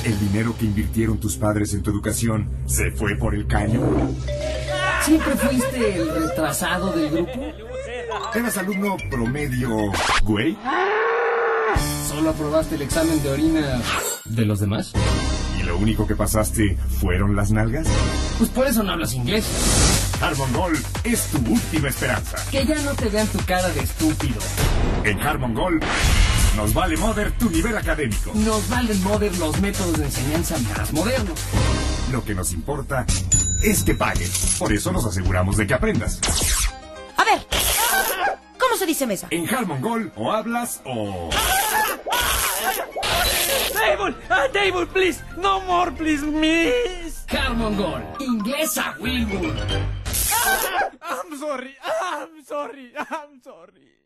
¿El dinero que invirtieron tus padres en tu educación se fue por el caño? ¿Siempre fuiste el retrasado del grupo? ¿Eras alumno promedio, güey? ¿Solo aprobaste el examen de orina de los demás? ¿Y lo único que pasaste fueron las nalgas? Pues por eso no hablas inglés. Harmon Gold es tu última esperanza. Que ya no te vean tu cara de estúpido. En Harmon Gold nos vale Mother tu nivel académico. Nos valen Mother los métodos de enseñanza más modernos. Lo que nos importa es que pagues. Por eso nos aseguramos de que aprendas. A ver, ¿cómo se dice mesa? En Harmon Gold o hablas o... Table! Table, please! No more, please, miss! Harmon Gold, inglesa Wilbur. I'm sorry, I'm sorry, I'm sorry.